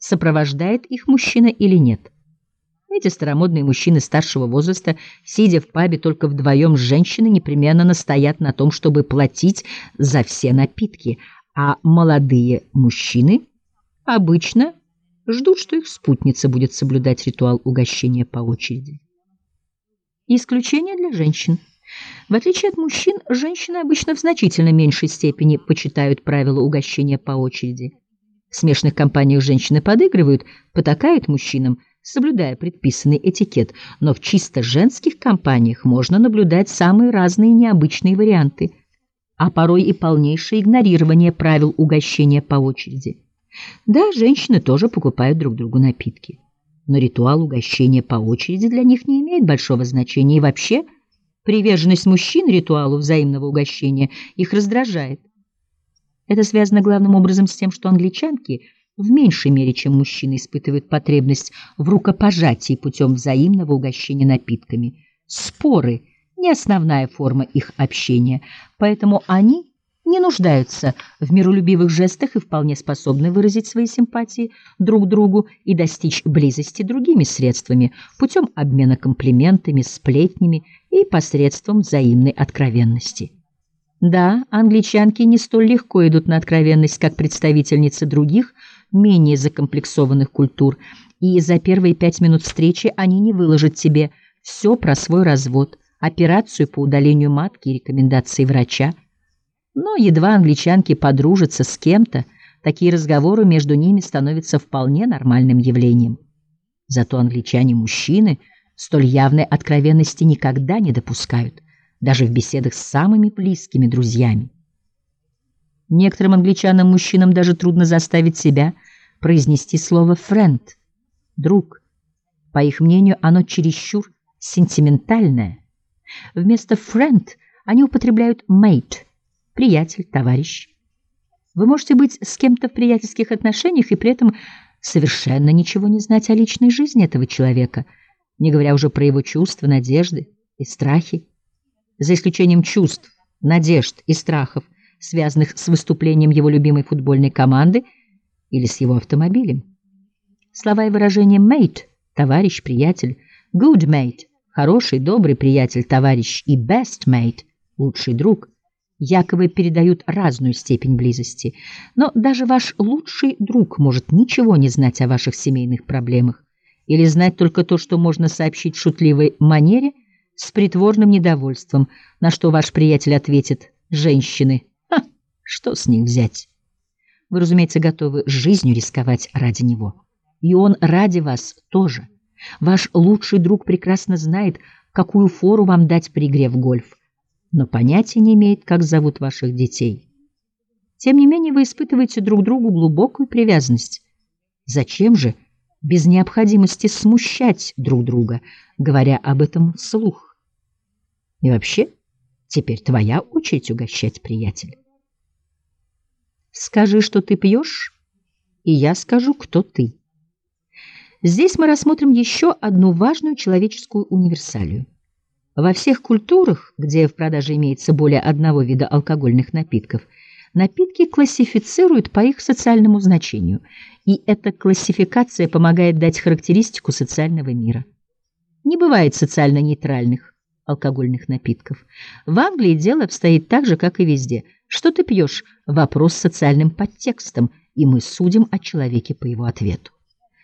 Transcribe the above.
сопровождает их мужчина или нет. Эти старомодные мужчины старшего возраста, сидя в пабе только вдвоем с женщиной, непременно настоят на том, чтобы платить за все напитки, а молодые мужчины обычно ждут, что их спутница будет соблюдать ритуал угощения по очереди. Исключение для женщин. В отличие от мужчин, женщины обычно в значительно меньшей степени почитают правила угощения по очереди. В смешных компаниях женщины подыгрывают, потакают мужчинам, соблюдая предписанный этикет, но в чисто женских компаниях можно наблюдать самые разные необычные варианты, а порой и полнейшее игнорирование правил угощения по очереди. Да, женщины тоже покупают друг другу напитки, но ритуал угощения по очереди для них не имеет большого значения, и вообще приверженность мужчин ритуалу взаимного угощения их раздражает. Это связано главным образом с тем, что англичанки в меньшей мере, чем мужчины, испытывают потребность в рукопожатии путем взаимного угощения напитками. Споры – не основная форма их общения, поэтому они не нуждаются в миролюбивых жестах и вполне способны выразить свои симпатии друг другу и достичь близости другими средствами, путем обмена комплиментами, сплетнями и посредством взаимной откровенности. Да, англичанки не столь легко идут на откровенность, как представительницы других, менее закомплексованных культур, и за первые 5 минут встречи они не выложат тебе все про свой развод, операцию по удалению матки и рекомендации врача. Но едва англичанки подружатся с кем-то, такие разговоры между ними становятся вполне нормальным явлением. Зато англичане-мужчины столь явной откровенности никогда не допускают, даже в беседах с самыми близкими друзьями. Некоторым англичанам-мужчинам даже трудно заставить себя произнести слово «friend» — «друг». По их мнению, оно чересчур сентиментальное. Вместо «friend» они употребляют «mate» — «приятель», «товарищ». Вы можете быть с кем-то в приятельских отношениях и при этом совершенно ничего не знать о личной жизни этого человека, не говоря уже про его чувства, надежды и страхи. За исключением чувств, надежд и страхов, связанных с выступлением его любимой футбольной команды или с его автомобилем. Слова и выражения «mate» — «товарищ», «приятель», «good mate» — «хороший, добрый приятель, товарищ» и «best mate» — «лучший друг» якобы передают разную степень близости. Но даже ваш лучший друг может ничего не знать о ваших семейных проблемах или знать только то, что можно сообщить в шутливой манере с притворным недовольством, на что ваш приятель ответит: «Женщины, что с них взять?» Вы, разумеется, готовы жизнью рисковать ради него. И он ради вас тоже. Ваш лучший друг прекрасно знает, какую фору вам дать при игре в гольф, но понятия не имеет, как зовут ваших детей. Тем не менее, вы испытываете друг к другу глубокую привязанность. Зачем же без необходимости смущать друг друга, говоря об этом вслух? И вообще, теперь твоя очередь угощать, приятель. Скажи, что ты пьешь, и я скажу, кто ты. Здесь мы рассмотрим еще одну важную человеческую универсалию. Во всех культурах, где в продаже имеется более одного вида алкогольных напитков, напитки классифицируют по их социальному значению, и эта классификация помогает дать характеристику социального мира. Не бывает социально нейтральных алкогольных напитков. В Англии дело обстоит так же, как и везде. Что ты пьешь? Вопрос с социальным подтекстом, и мы судим о человеке по его ответу.